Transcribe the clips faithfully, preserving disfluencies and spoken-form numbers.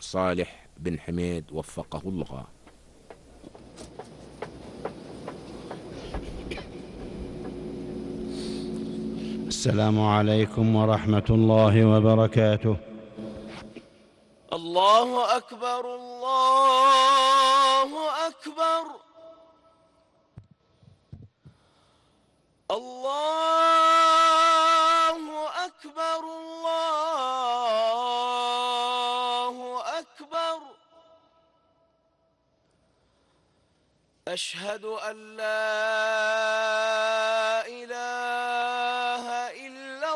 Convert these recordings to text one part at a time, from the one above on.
صالح بن حميد وفقه الله. السلام عليكم ورحمة الله وبركاته. الله أكبر الله أكبر الله أكبر الله أكبر. أشهد أن لا إله إلا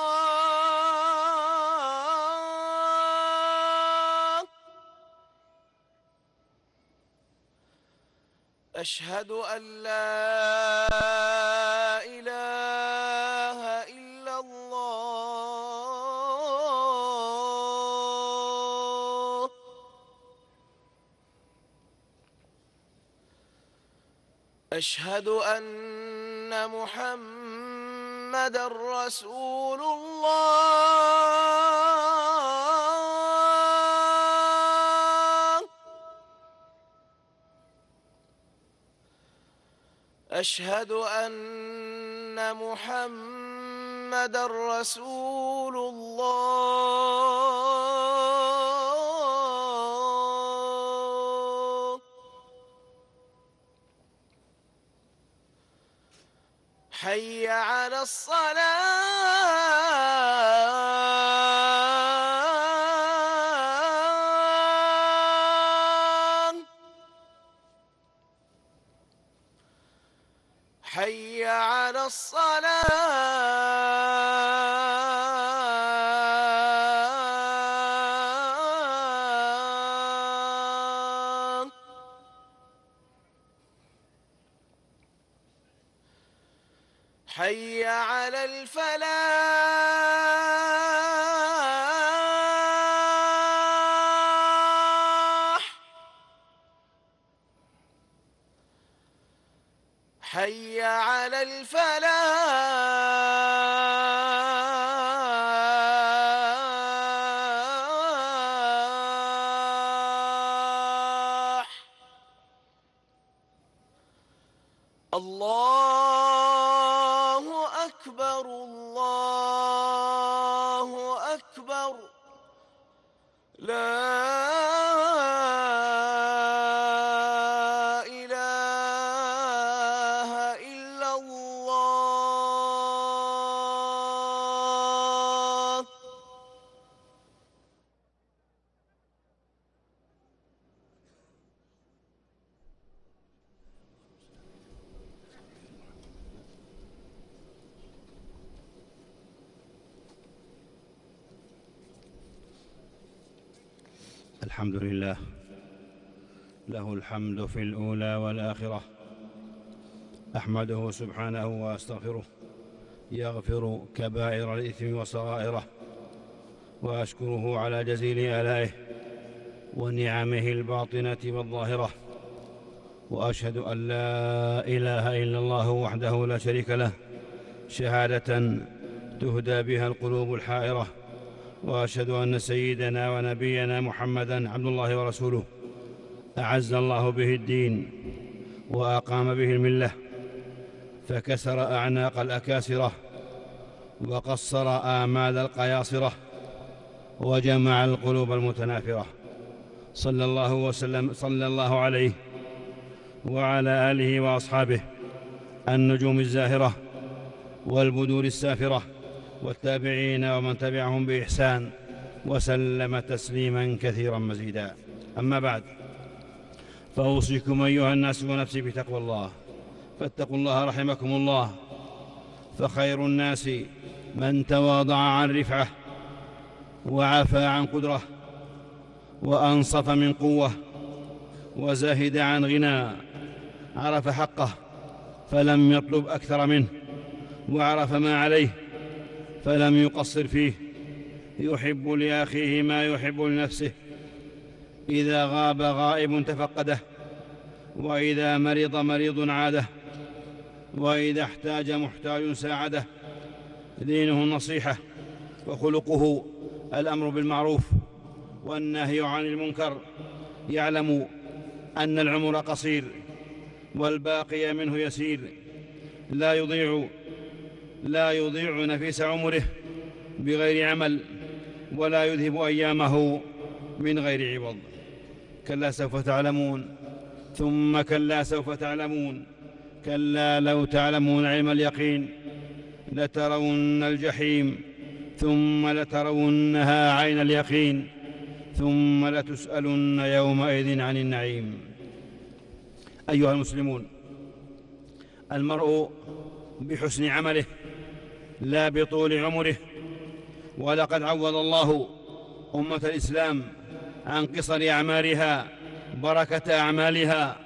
الله. أشهد أن لا إله إلا الله. أشهد أن محمدًا رسول الله. أشهد أن محمدًا رسول الله. حي على الصلاة. حي على الصلاة. حي على الفلاح. حي على الفلاح. الله أكبر الله أكبر. لا إله إلا الله. الحمد لله، له الحمد في الأولى والآخرة. أحمده سبحانه وأستغفره، يغفر كبائر الإثم وصغائره، وأشكره على جزيل آلائه ونعمه الباطنة والظاهرة. وأشهد أن لا إله إلا الله وحده لا شريك له، شهادة تهدى بها القلوب الحائرة. وأشهد أن سيدنا ونبينا محمدًا عبد الله ورسوله، أعز الله به الدين وأقام به الملة، فكسر أعناق الأكاسرة وقصر آمال القياصرة وجمع القلوب المتنافرة. صلى الله وسلم صلى الله عليه وعلى آله وأصحابه النجوم الزاهرة والبدور السافرة والتابعين ومن تبعهم بإحسان، وسلم تسليما كثيرا مزيدا. أما بعد، فأوصيكم أيها الناس ونفسي بتقوى الله، فاتقوا الله رحمكم الله. فخير الناس من تواضع عن رفعة، وعفى عن قدرة، وأنصف من قوة، وزهد عن غنى. عرف حقه فلم يطلب أكثر منه، وعرف ما عليه فلم يقصر فيه. يحب لأخيه ما يحب لنفسه. إذا غاب غائب تفقده، وإذا مرض مريض عاده، وإذا احتاج محتاج ساعده. دينه النصيحة، وخلقه الأمر بالمعروف والنهي عن المنكر، يعلم أن العمر قصير والباقي منه يسير، لا يضيع لا يضيع نفيس عمره بغير عمل، ولا يذهب أيامه من غير عوض. كلا سوف تعلمون، ثم كلا سوف تعلمون، كلا لو تعلمون علم اليقين لترون الجحيم ثم لترونها عين اليقين ثم لتسألن يومئذ عن النعيم. أيها المسلمون، المرء بحسن عمله لا بطول عمره، ولقد عوض الله أمة الإسلام عن قصر أعمارها بركة أعمالها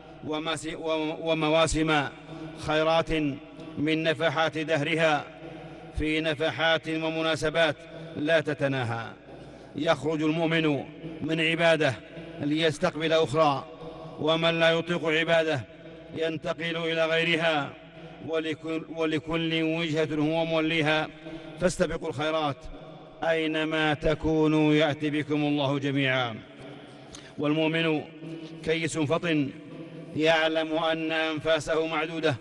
ومواسم خيرات من نفحات دهرها، في نفحات ومناسبات لا تتناهى. يخرج المؤمن من عباده ليستقبل أخرى، ومن لا يطيق عباده ينتقل إلى غيرها، ولكل, ولكل وجهة هو موليها، فاستبقوا الخيرات أينما تكونوا يأتي بكم الله جميعا. والمؤمن كيس فطن يعلم أن أنفاسه معدودة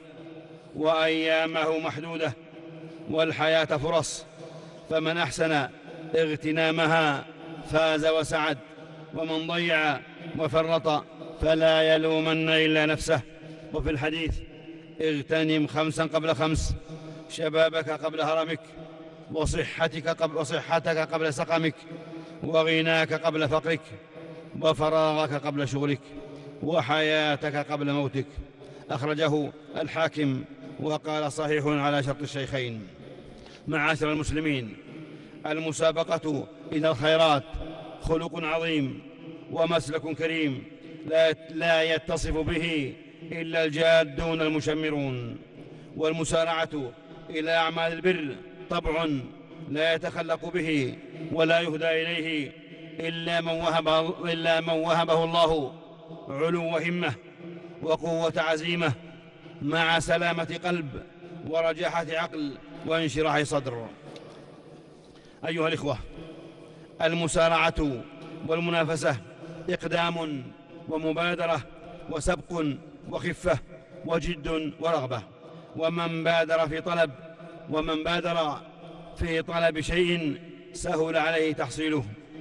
وأيامه محدودة، والحياة فرص، فمن أحسن اغتنامها فاز وسعد، ومن ضيع وفرط فلا يلومن إلا نفسه. وفي الحديث: اغتنم خمسا قبل خمس، شبابك قبل هرمك، وصحتك قبل, وصحتك قبل سقمك، وغناك قبل فقرك، وفراغك قبل شغلك، وحياتك قبل موتك. أخرجه الحاكم وقال صحيح على شرط الشيخين. معاشر المسلمين، المسابقة إلى الخيرات خلق عظيم ومسلك كريم لا يتصف به إلا الجادون المشمرون، والمسارعة إلى أعمال البر طبع لا يتخلق به ولا يهدى إليه إلا من وهبه, إلا من وهبه الله علو همة وقوة عزيمة مع سلامة قلب ورجاحة عقل وانشراح صدر. أيها الإخوة، المسارعة والمنافسة إقدام ومبادرة وسبق وخفة وجد ورغبة، ومن بادر في طلب ومن بادر في طلب شيء سهل عليه تحصيله.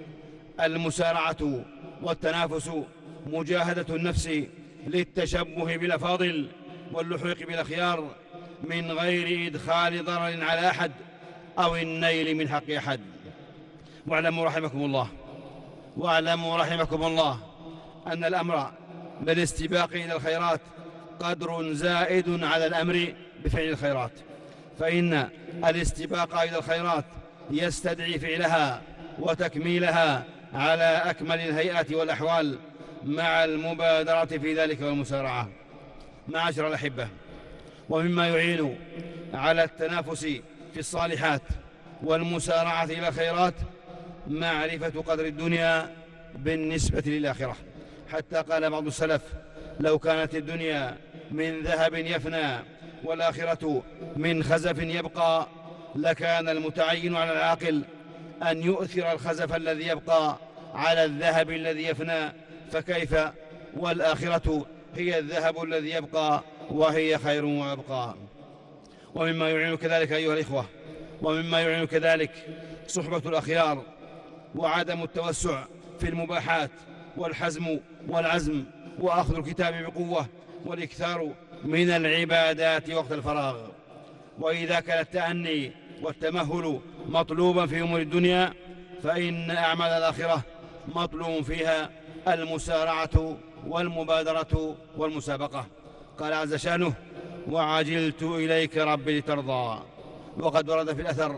المسارعة والتنافس مجاهدة النفس للتشبه بالأفاضل واللحوق بالأخيار من غير إدخال ضرر على أحد أو النيل من حق أحد. واعلموا رحمكم الله واعلموا رحمكم الله أن الأمر بالاستباق إلى الخيرات قدر زائد على الأمر بفعل الخيرات، فإن الاستباق إلى الخيرات يستدعي فعلها وتكميلها على أكمل الهيئات والأحوال مع المبادرة في ذلك والمسارعة. معاشر الأحبة، ومما يعين على التنافس في الصالحات والمسارعة إلى الخيرات معرفة قدر الدنيا بالنسبة للآخرة، حتى قال بعض السلف: لو كانت الدنيا من ذهب يفنى والآخرة من خزف يبقى لكان المتعين على العاقل أن يؤثر الخزف الذي يبقى على الذهب الذي يفنى، فكيف والآخرة هي الذهب الذي يبقى وهي خير وأبقى. ومما يعين كذلك أيها الإخوة ومما يعين كذلك صحبة الأخيار وعدم التوسع في المباحات والحزم والعزم وأخذ الكتاب بقوة والإكثار من العبادات وقت الفراغ. وإذا كان التأني والتمهل مطلوبا في أمور الدنيا، فإن أعمال الآخرة مطلوب فيها المسارعة والمبادرة والمسابقة. قال عز شانه: وعجلت إليك ربي لترضى. وقد ورد في الأثر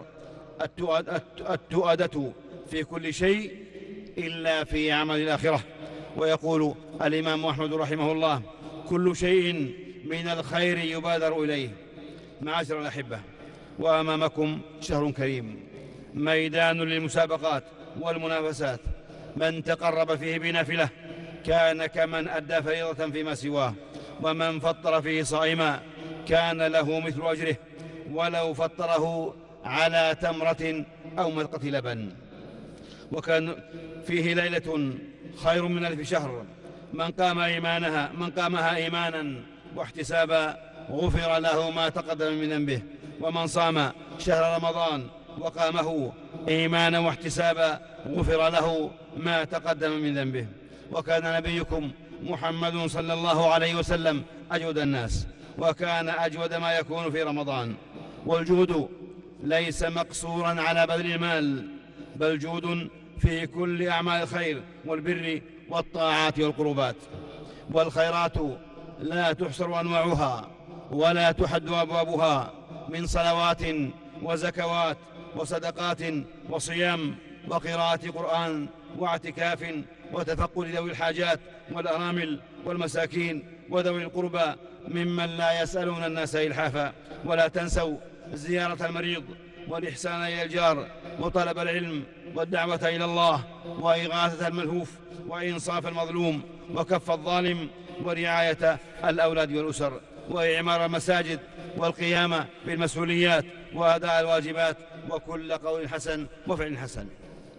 التؤدة في كل شيء إلا في عمل الآخرة. ويقول الإمام أحمد رحمه الله: كل شيء من الخير يبادر إليه. معاشر الأحبة، وأمامكم شهر كريم ميدان للمسابقات والمنافسات، من تقرب فيه بنافلة كان كمن أدى فريضة فيما سواه، ومن فطر فيه صائما كان له مثل أجره ولو فطره على تمرة أو مرقة لبن. وكان فيه ليلة خير من ألف شهر. من قام إيمانها من قامها إيمانا واحتسابا غفر له ما تقدم من ذنبه. ومن صام شهر رمضان وقامه إيمانا واحتسابا غفر له ما تقدم من ذنبه. وكان نبيكم محمد صلى الله عليه وسلم أجود الناس، وكان أجود ما يكون في رمضان. والجود ليس مقصورا على بذل المال، بل جود في كل أعمال الخير والبر والطاعات والقربات. والخيرات لا تحصر أنواعها ولا تحد أبوابها، من صلوات وزكوات وصدقات وصيام وقراءة قرآن واعتكاف وتفقد ذوي الحاجات والأرامل والمساكين وذوي القربى ممن لا يسألون الناس إلحافا. ولا تنسوا زيارة المريض والإحسان إلى الجار وطلب العلم والدعوة إلى الله وإغاثة الملهوف وإنصاف المظلوم وكف الظالم ورعاية الأولاد والأسر وإعمار المساجد والقيام بالمسؤوليات وأداء الواجبات وكل قول حسن وفعل حسن.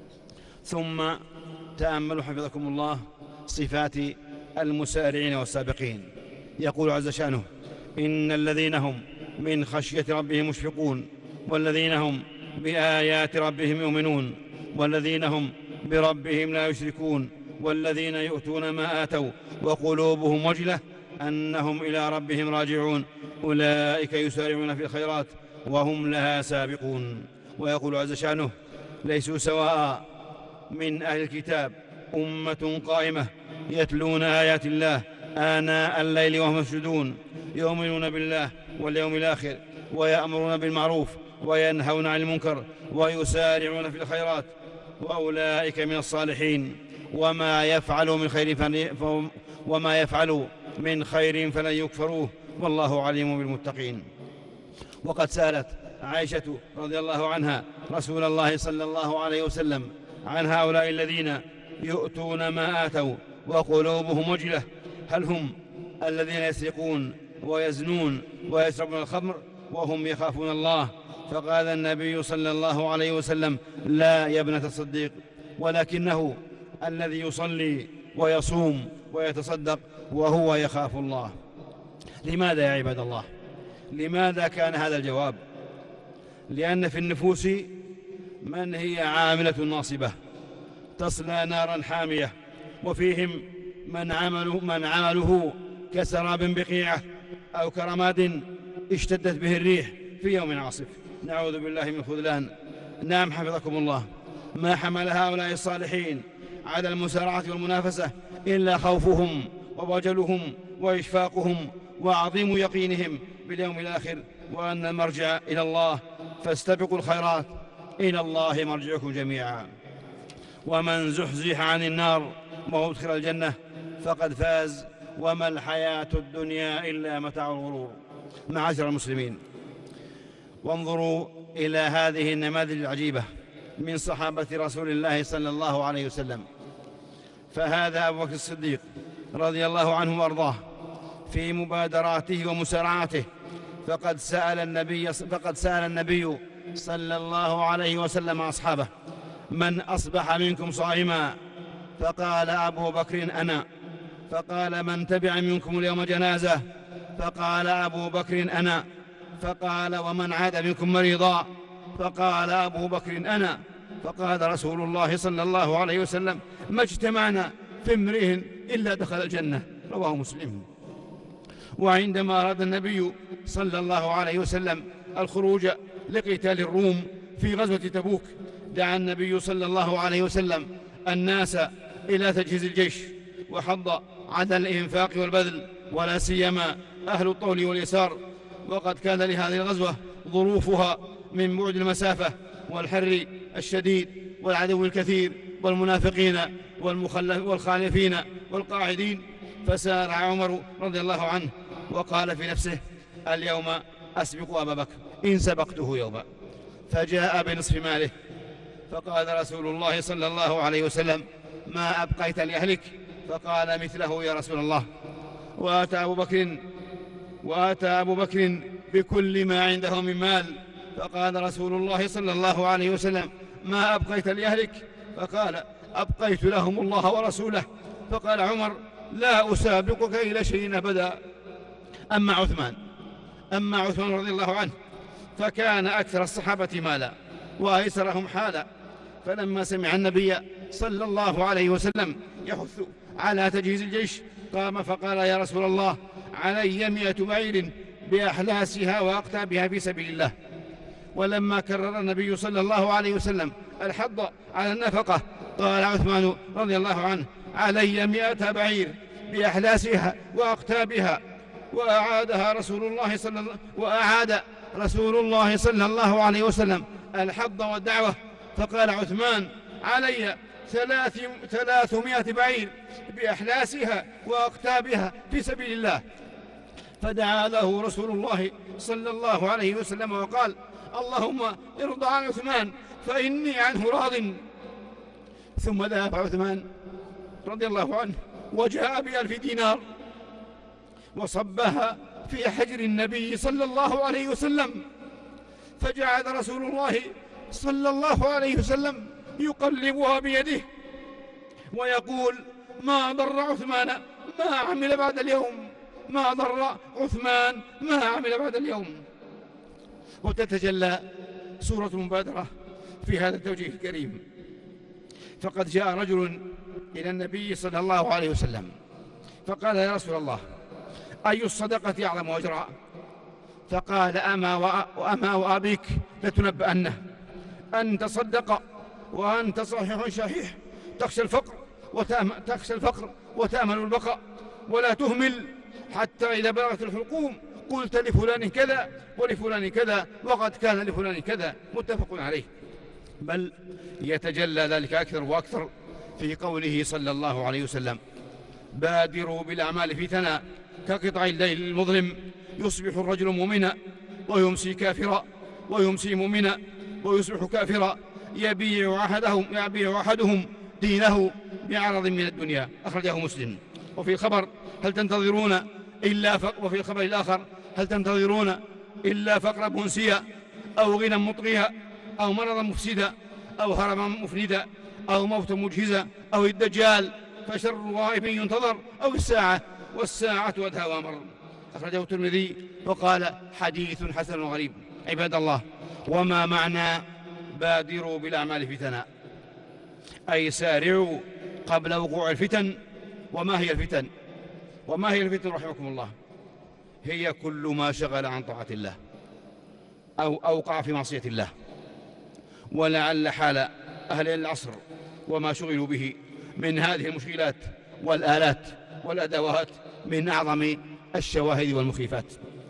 ثم تأملوا حفظكم الله صفات المسارعين والسابقين. يقول عز شأنه: إن الذين هم من خشية ربهم مشفقون، والذين هم بآيات ربهم يؤمنون، والذين هم بربهم لا يشركون، والذين يؤتون ما آتوا وقلوبهم وجلة أنهم إلى ربهم راجعون، أولئك يسارعون في الخيرات وهم لها سابقون. ويقول عز شأنه: ليسوا سواء من أهل الكتاب أمة قائمة يتلون آيات الله آناء الليل وهم يسجدون، يؤمنون بالله واليوم الآخر، ويأمرون بالمعروف وينهون عن المنكر ويسارعون في الخيرات، وأولئك من الصالحين. وما يفعلوا من خير فهم وما يفعلوا من خير فلن يكفروه، والله عليم بالمتقين. وقد سألت عائشة رضي الله عنها رسول الله صلى الله عليه وسلم عن هؤلاء الذين يؤتون ما آتوا وقلوبهم وجلة: هل هم الذين يسرقون ويزنون ويشربون الخمر وهم يخافون الله؟ فقال النبي صلى الله عليه وسلم: لا يا ابنة الصديق، ولكنه الذي يصلي ويصوم ويتصدق وهو يخاف الله. لماذا يا عباد الله؟ لماذا كان هذا الجواب؟ لأن في النفوس من هي عاملة ناصبة تصلى نارا حامية، وفيهم من عمله, من عمله كسراب بقيعة أو كرماد اشتدت به الريح في يوم عاصف، نعوذ بالله من الخذلان. نعم حفظكم الله، ما حمل هؤلاء الصالحين على المسارعة والمنافسة إلا خوفهم ووجلهم وإشفاقهم وعظيم يقينهم باليوم الآخر وأن المرجع إلى الله، فاستبقوا الخيرات، إلى الله مرجعكم جميعا. ومن زحزح عن النار وأدخل الجنة فقد فاز، وما الحياة الدنيا إلا متاع الغرور. معاشر المسلمين، وانظروا إلى هذه النماذج العجيبة من صحابة رسول الله صلى الله عليه وسلم. فهذا أبو بكر الصديق رضي الله عنه وأرضاه في مبادراته ومسارعته، فقد سأل النبي فقد سأل النبي صلى الله عليه وسلم أصحابه: من أصبح منكم صائما؟ فقال أبو بكر: أنا. فقال: من تبع منكم اليوم جنازة؟ فقال أبو بكر: أنا. فقال: ومن عاد منكم مريضا؟ فقال أبو بكر: أنا. فقال رسول الله صلى الله عليه وسلم: ما اجتمعنا في امرئ إلا دخل الجنة، رواه مسلم. وعندما أراد النبي صلى الله عليه وسلم الخروج لقتال الروم في غزوة تبوك، دعا النبي صلى الله عليه وسلم الناس إلى تجهيز الجيش، وحض على الإنفاق والبذل، ولا سيما أهل الطول واليسار، وقد كان لهذه الغزوة ظروفها من بعد المسافة والحر الشديد والعدو الكثير والمنافقين والخالفين والقاعدين. فسارع عمر رضي الله عنه وقال في نفسه: اليوم أسبق أبا بكر إن سبقته يوما. فجاء بنصف ماله، فقال رسول الله صلى الله عليه وسلم: ما أبقيت لأهلك؟ فقال: مثله يا رسول الله. وآتى أبو بكر وآتى أبو بكر بكل ما عنده من مال، فقال رسول الله صلى الله عليه وسلم: ما أبقيت لأهلك؟ فقال أبقيت لهم الله ورسوله. فقال عمر لا أسابقك إلى شيء أبدا. أما عثمان أما عثمان رضي الله عنه فكان أكثر الصحابة مالا وأيسرهم حالا، فلما سمع النبي صلى الله عليه وسلم يحث على تجهيز الجيش قام فقال يا رسول الله علي مئة بعير بأحلاسها وأقتابها في سبيل الله. ولما كرر النبي صلى الله عليه وسلم الحض على النفقة قال عثمان رضي الله عنه علي مئة بعير بأحلاسها وأقتابها. وأعادها رسول الله صلى الله وأعاد رسول الله صلى الله عليه وسلم الحض والدعوة فقال عثمان علي ثلاث ثلاثمائة بعير بأحلاسها وأقتابها في سبيل الله. فدعا له رسول الله صلى الله عليه وسلم وقال اللهم ارضى عن عثمان فإني عنه راض. ثم ذهب عثمان رضي الله عنه وجاء بألف دينار وصبها في حجر النبي صلى الله عليه وسلم، فجعل رسول الله صلى الله عليه وسلم يقلبها بيده ويقول ما ضر عثمان ما عمل بعد اليوم، ما ضر عثمان ما عمل بعد اليوم. وتتجلى سورة المبادرة في هذا التوجيه الكريم. فقد جاء رجل إلى النبي صلى الله عليه وسلم فقال يا رسول الله أي الصدقة أعظم أجرا؟ فقال أما وأما وأبيك لتنبأنه أن تصدق وأنت صحيح شحيح تخشى الفقر تخشى الفقر وتأمل البقاء ولا تهمل حتى إذا بلغت الحلقوم قلت لفلان كذا ولفلان كذا وقد كان لفلان كذا. متفق عليه. بل يتجلى ذلك أكثر وأكثر في قوله صلى الله عليه وسلم بادروا بالأعمال فتنا كقطع الليل المظلم يصبح الرجل مؤمنا ويمسي كافرا ويمسي مؤمنا ويصبح كافرا يبيع أحدهم يبيع أحدهم دينه بعرض من الدنيا. أخرجه مسلم. وفي الخبر هل تنتظرون إلا فقر وفي الخبر الآخر هل تنتظرون إلا فقر منسيا أو غنى مطغيا أو مرضا مفسدا أو هرما مفندا أو موتا مجهزا أو الدجال فشر غائب ينتظر أو الساعة والساعة أدهى وأمر. أخرجه الترمذي وقال حديث حسن غريب. عباد الله، وما معنى بادروا بالأعمال فتنا؟ أي سارعوا قبل وقوع الفتن. وما هي الفتن؟ وما هي الفتن رحمكم الله؟ هي كل ما شغل عن طاعة الله أو أوقع في معصية الله. ولعل حال أهل العصر وما شغلوا به من هذه المشكلات والآلات والأدوات من أعظم الشواهد والمخيفات.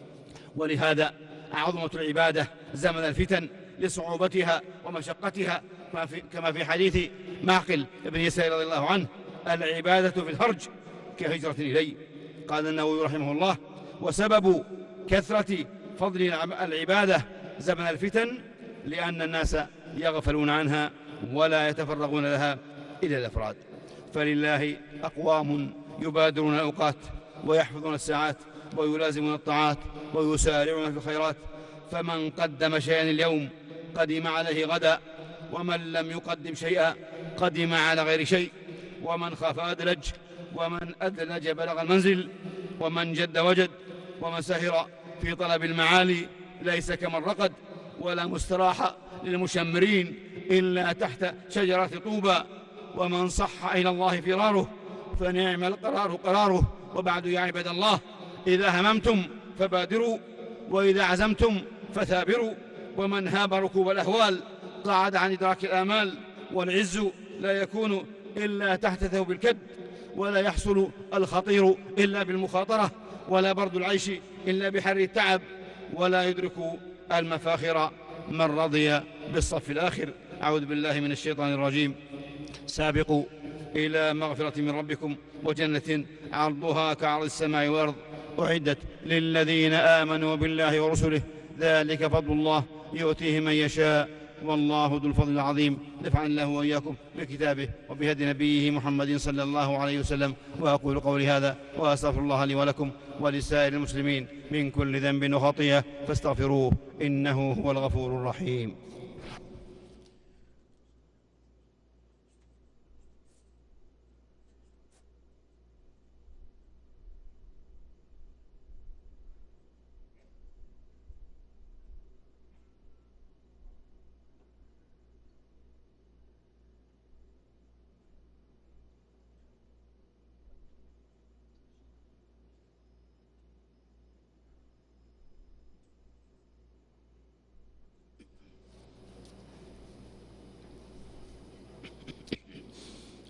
ولهذا عظمة العبادة زمن الفتن لصعوبتها ومشقتها كما في حديث معقل بن يسار رضي الله عنه العبادة في الهرج كهجرة إليه. قال النووي رحمه الله وسبب كثرة فضل العبادة زمن الفتن لأن الناس يغفلون عنها ولا يتفرغون لها إلى الأفراد. فلله أقوام يبادرون الأوقات ويحفظون الساعات ويلازمون الطاعات ويسارعون في الخيرات. فمن قدم شيئا اليوم قدم عليه غدا، ومن لم يقدم شيئا قدم على غير شيء. ومن خاف أدلج، ومن أدلج بلغ المنزل، ومن جد وجد، ومن سهر في طلب المعالي ليس كمن رقد، ولا مستراح للمشمرين إلا تحت شجرة طوبى. ومن صح إلى الله فراره فنعم القرار قراره. وبعد يا عباد الله، إذا هممتم فبادروا، وإذا عزمتم فثابروا. ومن هاب ركوب الأهوال قعد عن إدراك الآمال. والعز لا يكون إلا تحت ثوب الكد، ولا يحصل الخطير إلا بالمخاطرة، ولا برد العيش إلا بحر التعب، ولا يدرك المفاخر من رضي بالصف الآخر. أعوذ بالله من الشيطان الرجيم. سابقوا إلى مغفرة من ربكم وجنة عرضها كعرض السماء والأرض أعدت للذين آمنوا بالله ورسله ذلك فضل الله يؤتيه من يشاء والله ذو الفضل العظيم. نفعني الله وإياكم بكتابه وبهدي نبيه محمد صلى الله عليه وسلم. وأقول قولي هذا وأستغفر الله لي ولكم ولسائر المسلمين من كل ذنب وخطيئة فاستغفروه إنه هو الغفور الرحيم.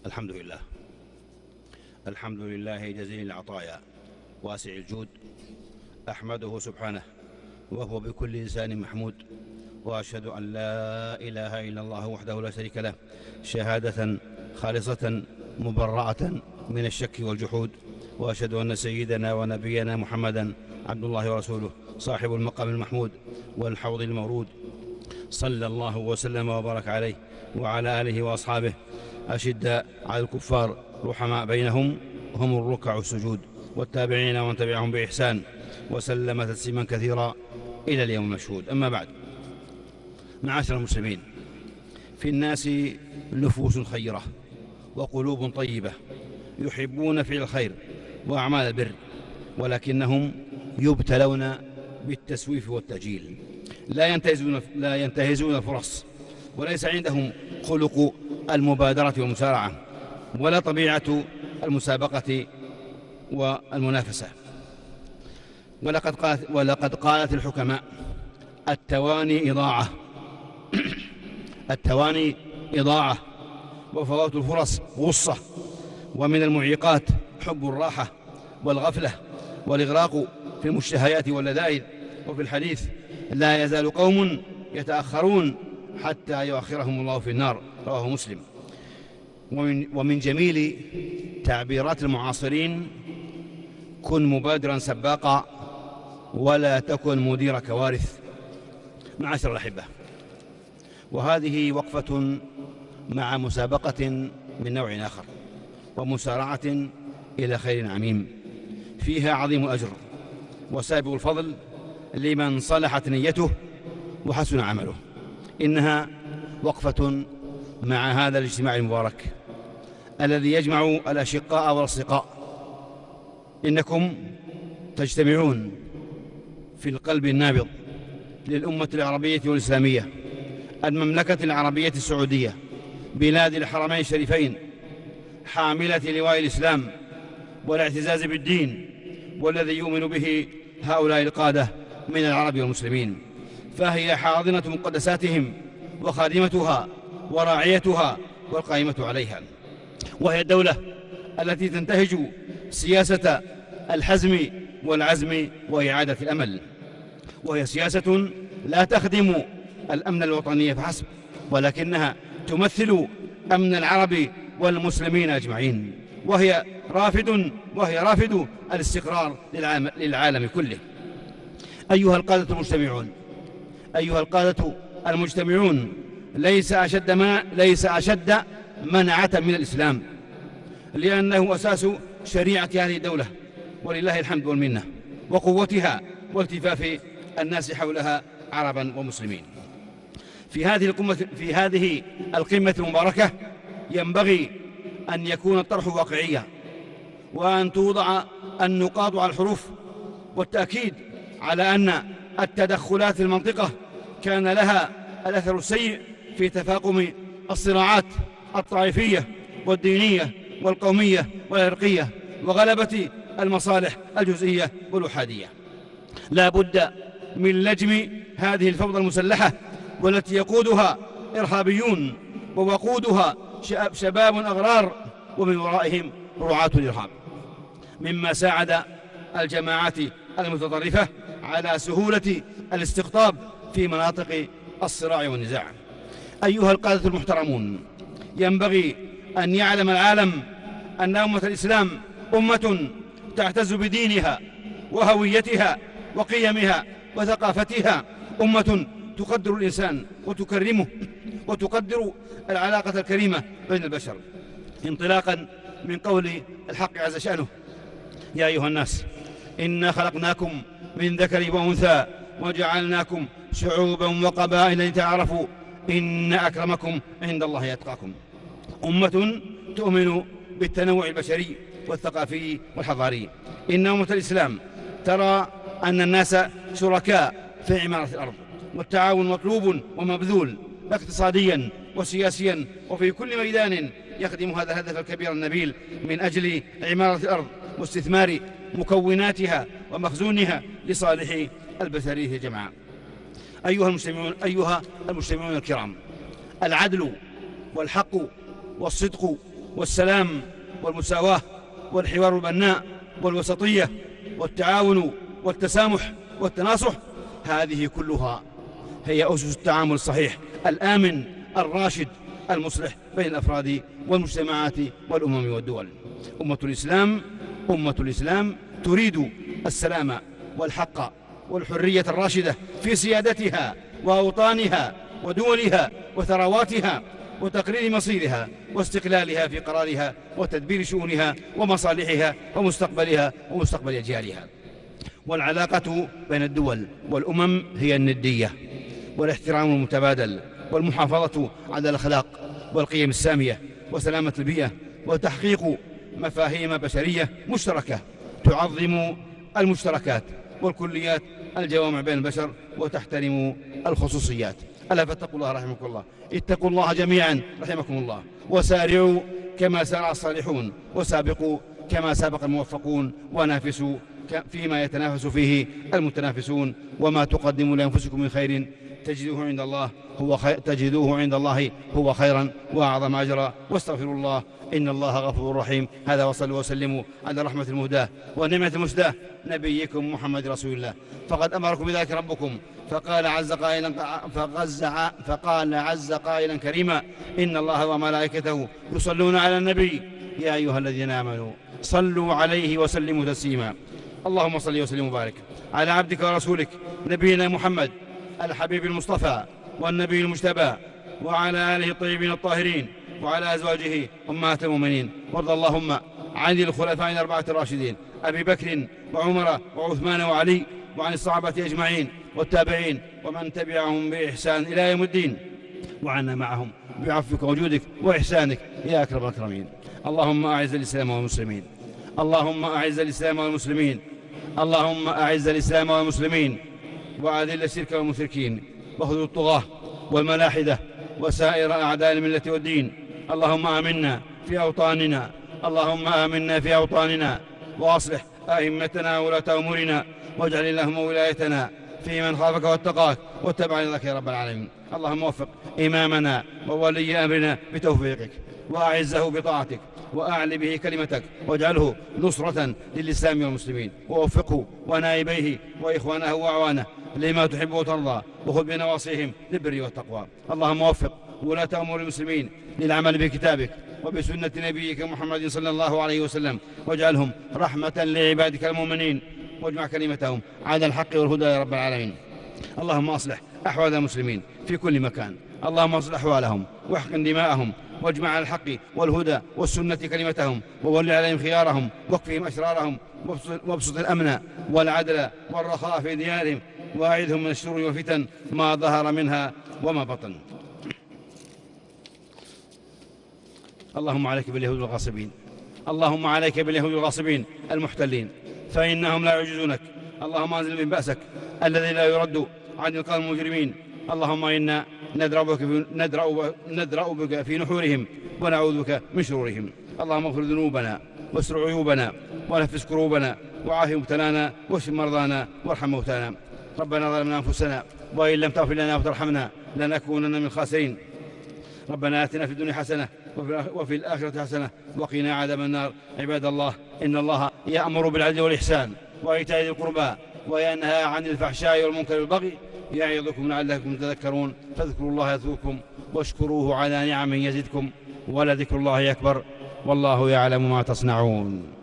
الحمد لله الحمد لله جزيل العطايا واسع الجود، أحمده سبحانه وهو بكل لسان محمود، وأشهد أن لا إله إلا الله وحده لا شريك له شهادة خالصة مبرأة من الشك والجحود، وأشهد أن سيدنا ونبينا محمدا عبد الله ورسوله صاحب المقام المحمود والحوض المورود، صلى الله وسلم وبارك عليه وعلى آله وأصحابه أشداء على الكفار رحماء بينهم هم الركع السجود، والتابعين ومن تبعهم بإحسان، وسلم تسليما كثيرا إلى اليوم المشهود. أما بعد، معاشر المسلمين، في الناس نفوس خيرة وقلوب طيبة يحبون فعل الخير وأعمال البر، ولكنهم يبتلون بالتسويف والتأجيل، لا ينتهزون لا ينتهزون الفرص، وليس عندهم خلق المبادرة والمسارعة، ولا طبيعة المسابقة والمنافسة. ولقد قالت, ولقد قالت الحكماء: التواني إضاعة التواني إضاعة وفوات الفرص غصة، ومن المعيقات حب الراحة والغفلة والإغراق في المشتهيات واللذائذ وفي الحديث: لا يزال قوم يتأخرون حتى يؤخرهم الله في النار، رواه مسلم. ومن, ومن جميل تعبيرات المعاصرين: كن مبادرا سباقا ولا تكن مدير كوارث. معاشر الأحبة، وهذه وقفة مع مسابقة من نوع آخر، ومسارعة إلى خير عميم فيها عظيم الأجر وسابق الفضل لمن صلحت نيته وحسن عمله. إنها وقفة مع هذا الاجتماع المبارك الذي يجمع الأشقاء والأصدقاء. إنكم تجتمعون في القلب النابض للأمة العربية والإسلامية، المملكة العربية السعودية، بلاد الحرمين الشريفين، حاملة لواء الإسلام والاعتزاز بالدين، والذي يؤمن به هؤلاء القادة من العرب والمسلمين، فهي حاضنة مقدساتهم وخادمتها وراعيتها والقائمة عليها، وهي الدولة التي تنتهج سياسة الحزم والعزم وإعادة الأمل، وهي سياسة لا تخدم الأمن الوطني فحسب، ولكنها تمثل أمن العرب والمسلمين أجمعين، وهي رافد وهي رافد الاستقرار للعالم كله. أيها القادة المجتمعون أيها القادة المجتمعون ليس أشد ما ليس أشد منعة من الإسلام، لأنه أساس شريعة هذه الدولة، ولله الحمد والمنة، وقوتها والتفاف الناس حولها عربا ومسلمين. في هذه القمة في هذه القمة المباركة ينبغي أن يكون الطرح واقعيا، وأن توضع النقاط على الحروف، والتأكيد على أن التدخلات في المنطقة كان لها الأثر السيء في تفاقم الصراعات الطائفية والدينية والقومية والعرقية، وغلبة المصالح الجزئية والأحادية. لا بد من لجم هذه الفوضى المسلحة، والتي يقودها إرهابيون ووقودها شباب أغرار، ومن ورائهم رعاة الإرهاب، مما ساعد الجماعات المتطرفة على سهولة الاستقطاب في مناطق الصراع والنزاع. أيها القادة المحترمون، ينبغي أن يعلم العالم أن أمة الإسلام أمة تعتز بدينها وهويتها وقيمها وثقافتها، أمة تقدر الإنسان وتكرمه وتقدر العلاقة الكريمة بين البشر، انطلاقا من قول الحق عز شأنه: يا أيها الناس إنا خلقناكم من ذكر وأنثى وجعلناكم شعوبا وقبائل لتعارفوا إن أكرمكم عند الله أتقاكم. أمة تؤمن بالتنوع البشري والثقافي والحضاري. إن أمة الإسلام ترى أن الناس شركاء في عمارة الأرض، والتعاون مطلوب ومبذول اقتصاديا وسياسيا وفي كل ميدان يخدم هذا الهدف الكبير النبيل من أجل عمارة الأرض واستثمار مكوناتها ومخزونها لصالح البشرية جمعاء. أيها المجتمعون أيها المجتمعون الكرام، العدل والحق والصدق والسلام والمساواة والحوار البناء والوسطية والتعاون والتسامح والتناصح، هذه كلها هي أسس التعامل الصحيح الآمن الراشد المصلح بين الأفراد والمجتمعات والأمم والدول. أمة الإسلام أمة الإسلام تريد السلام والحق والحرية الراشدة في سيادتها وأوطانها ودولها وثرواتها وتقرير مصيرها واستقلالها في قرارها وتدبير شؤونها ومصالحها ومستقبلها ومستقبل أجيالها. والعلاقة بين الدول والأمم هي الندية والاحترام المتبادل والمحافظة على الأخلاق والقيم السامية وسلامة البيئة وتحقيق مفاهيم بشرية مشتركة تعظم المشتركات والكليات الجوامع بين البشر وتحترم الخصوصيات. ألا فاتقوا الله رحمكم الله، اتقوا الله جميعا رحمكم الله، وسارعوا كما سارع الصالحون، وسابقوا كما سابق الموفقون، ونافسوا فيما يتنافس فيه المتنافسون، وما تقدموا لأنفسكم من خير تجدوه عند الله هو خير تجدوه عند الله هو خيرا وأعظم أجرا، واستغفروا الله إن الله غفور رحيم. هذا وصلوا وسلموا على رحمة المهداة ونعمة المسداة نبيكم محمد رسول الله، فقد أمركم بذلك ربكم فقال عز قائلا فغزع فقال عز قائلا كريما: إن الله وملائكته يصلون على النبي يا أيها الذين آمنوا صلوا عليه وسلموا تسليما. اللهم صل وسلم وبارك على عبدك ورسولك نبينا محمد الحبيب المصطفى والنبي المجتبى، وعلى آله الطيبين الطاهرين، وعلى أزواجه أمهات المؤمنين. وارض اللهم عن الخلفاء الأربعة الراشدين أبي بكر وعمر وعثمان وعلي، وعن الصحابة أجمعين والتابعين ومن تبعهم بإحسان إلى يوم الدين، وعنا معهم بعفوك وجودك وإحسانك يا أكرم الأكرمين. اللهم أعز الإسلام والمسلمين، اللهم أعز الإسلام والمسلمين، اللهم أعز الإسلام والمسلمين، وأذل الشرك والمشركين، واخذل الطغاة والملاحدة وسائر أعداء الملة والدين. اللهم آمنا في أوطاننا، اللهم آمنا في أوطاننا، وأصلح أئمتنا وولاة أمورنا، واجعل اللهم ولايتنا في من خافك واتقاك واتبع رضاك يا رب العالمين. اللهم وفق إمامنا وولي أمرنا بتوفيقك، وأعزه بطاعتك، وأعل به كلمتك، واجعله نصرة للإسلام والمسلمين، ووفقه ونائبيه وإخوانه وأعوانه لما تحب وترضى، وخذ بنواصيهم للبر والتقوى. اللهم وفق ولاة أمور المسلمين للعمل بكتابك وبسنة نبيك محمد صلى الله عليه وسلم، واجعلهم رحمة لعبادك المؤمنين، واجمع كلمتهم على الحق والهدى يا رب العالمين. اللهم أصلح أحوال المسلمين في كل مكان، اللهم أصلح أحوالهم واحقن دماءهم، واجمع على الحق والهدى والسنة كلمتهم، وول عليهم خيارهم، واكفهم أشرارهم، وابسط الأمن والعدل والرخاء في ديارهم، واعذهم من الشرور والفتن ما ظهر منها وما بطن. اللهم عليك باليهود الغاصبين، اللهم عليك باليهود الغاصبين المحتلين، فإنهم لا يعجزونك. اللهم أنزل من بأسك الذي لا يرد عن القوم المجرمين. اللهم إنا ندرأ بك, ندرأ ندرأ بك في نحورهم ونعوذ بك من شرورهم. اللهم اغفر ذنوبنا واستر عيوبنا ونفس كروبنا وعاف مبتلانا واشف مرضانا وارحم موتانا. ربنا ظلمنا أنفسنا وإن لم تغفر لنا وترحمنا لنكونن من الخاسرين. ربنا آتنا في الدنيا حسنة وفي الآخرة حسنة وقنا عذاب النار. عباد الله، إن الله يأمر بالعدل والإحسان وإيتاء ذي القربى وينهى عن الفحشاء والمنكر والبغي يعظكم لعلكم تذكرون. فاذكروا الله يذكركم واشكروه على نعمه يزدكم ولذكر الله أكبر والله يعلم ما تصنعون.